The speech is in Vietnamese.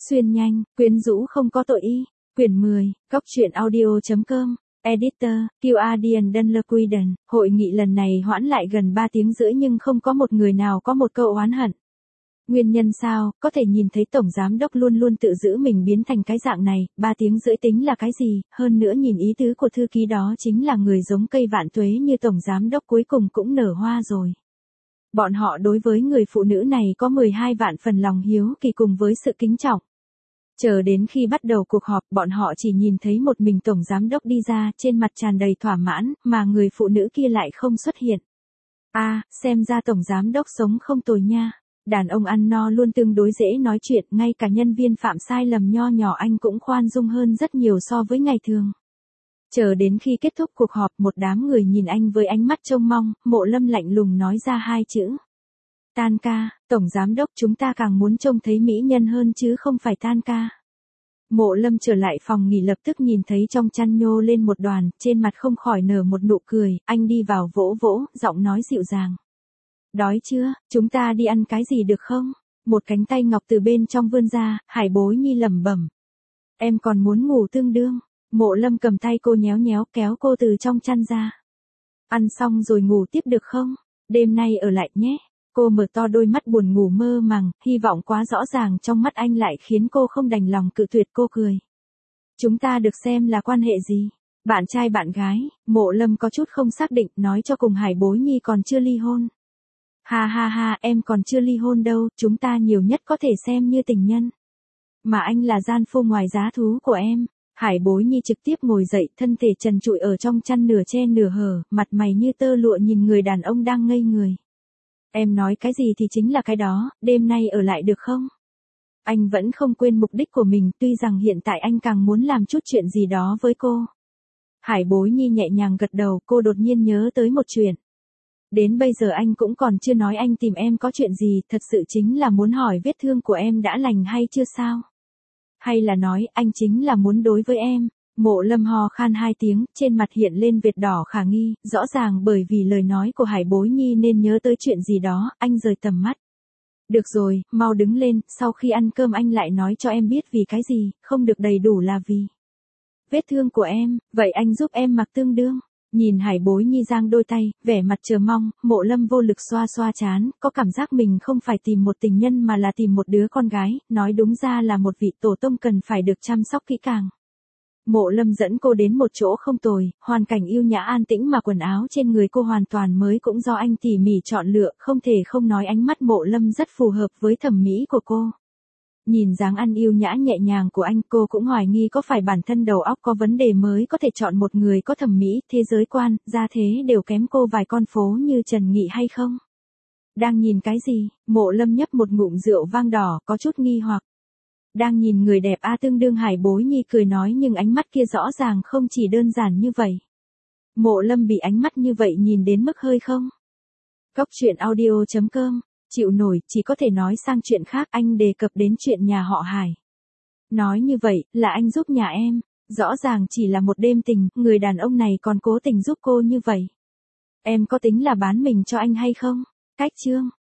Xuyên nhanh, quyến rũ không có tội y. Quyển 10, Góc truyện audio.com. Editor, Guardian Dunlequiden. Hội nghị lần này hoãn lại gần 3 tiếng rưỡi nhưng không có một người nào có một câu oán hận. Nguyên nhân sao, có thể nhìn thấy Tổng Giám Đốc luôn luôn tự giữ mình biến thành cái dạng này, 3 tiếng rưỡi tính là cái gì, hơn nữa nhìn ý tứ của thư ký đó chính là người giống cây vạn tuế như Tổng Giám Đốc cuối cùng cũng nở hoa rồi. Bọn họ đối với người phụ nữ này có 12 vạn phần lòng hiếu kỳ cùng với sự kính trọng. Chờ đến khi bắt đầu cuộc họp, bọn họ chỉ nhìn thấy một mình Tổng Giám Đốc đi ra, trên mặt tràn đầy thỏa mãn, mà người phụ nữ kia lại không xuất hiện. Xem ra Tổng Giám Đốc sống không tồi nha. Đàn ông ăn no luôn tương đối dễ nói chuyện, ngay cả nhân viên phạm sai lầm nho nhỏ anh cũng khoan dung hơn rất nhiều so với ngày thường. Chờ đến khi kết thúc cuộc họp, một đám người nhìn anh với ánh mắt trông mong, Mộ Lâm lạnh lùng nói ra 2 chữ. Tan ca. Tổng Giám Đốc, chúng ta càng muốn trông thấy mỹ nhân hơn chứ không phải tan ca. Mộ Lâm trở lại phòng nghỉ lập tức nhìn thấy trong chăn nhô lên một đoàn, trên mặt không khỏi nở một nụ cười, anh đi vào vỗ vỗ, giọng nói dịu dàng. Đói chưa, chúng ta đi ăn cái gì được không? Một cánh tay ngọc từ bên trong vươn ra, Hải Bối Nhi lẩm bẩm. Em còn muốn ngủ tương đương. Mộ Lâm cầm tay cô nhéo nhéo kéo cô từ trong chăn ra. Ăn xong rồi ngủ tiếp được không? Đêm nay ở lại nhé. Cô mở to đôi mắt buồn ngủ mơ màng, hy vọng quá rõ ràng trong mắt anh lại khiến cô không đành lòng cự tuyệt. Cô cười. Chúng ta được xem là quan hệ gì? Bạn trai bạn gái? Mộ Lâm có chút không xác định, nói cho cùng Hải Bối Nhi còn chưa ly hôn. Ha, em còn chưa ly hôn đâu, chúng ta nhiều nhất có thể xem như tình nhân. Mà anh là gian phu ngoài giá thú của em. Hải Bối Nhi trực tiếp ngồi dậy, thân thể trần trụi ở trong chăn nửa che nửa hở, mặt mày như tơ lụa nhìn người đàn ông đang ngây người. Em nói cái gì thì chính là cái đó, đêm nay ở lại được không? Anh vẫn không quên mục đích của mình, tuy rằng hiện tại anh càng muốn làm chút chuyện gì đó với cô. Hải Bối Nhi nhẹ nhàng gật đầu, cô đột nhiên nhớ tới một chuyện. Đến bây giờ anh cũng còn chưa nói anh tìm em có chuyện gì, thật sự chính là muốn hỏi vết thương của em đã lành hay chưa sao? Hay là nói anh chính là muốn đối với em? Mộ Lâm ho khan 2 tiếng, trên mặt hiện lên vệt đỏ khả nghi, rõ ràng bởi vì lời nói của Hải Bối Nhi nên nhớ tới chuyện gì đó, anh rời tầm mắt. Được rồi, mau đứng lên, sau khi ăn cơm anh lại nói cho em biết vì cái gì, không được đầy đủ là vì vết thương của em, vậy anh giúp em mặc tương đương. Nhìn Hải Bối Nhi giang đôi tay, vẻ mặt chờ mong, Mộ Lâm vô lực xoa xoa trán, có cảm giác mình không phải tìm một tình nhân mà là tìm một đứa con gái, nói đúng ra là một vị tổ tông cần phải được chăm sóc kỹ càng. Mộ Lâm dẫn cô đến một chỗ không tồi, hoàn cảnh yêu nhã an tĩnh mà quần áo trên người cô hoàn toàn mới cũng do anh tỉ mỉ chọn lựa, không thể không nói ánh mắt Mộ Lâm rất phù hợp với thẩm mỹ của cô. Nhìn dáng ăn yêu nhã nhẹ nhàng của anh, cô cũng hoài nghi có phải bản thân đầu óc có vấn đề mới có thể chọn một người có thẩm mỹ, thế giới quan, gia thế đều kém cô vài con phố như Trần Nghị hay không? Đang nhìn cái gì? Mộ Lâm nhấp một ngụm rượu vang đỏ, có chút nghi hoặc. Đang nhìn người đẹp tương đương. Hải Bối Nhi cười nói nhưng ánh mắt kia rõ ràng không chỉ đơn giản như vậy. Mộ Lâm bị ánh mắt như vậy nhìn đến mức hơi không? Góc truyện audio.com. Chịu nổi, chỉ có thể nói sang chuyện khác, anh đề cập đến chuyện nhà họ Hải. Nói như vậy, là anh giúp nhà em, rõ ràng chỉ là một đêm tình, người đàn ông này còn cố tình giúp cô như vậy. Em có tính là bán mình cho anh hay không? Cách chương.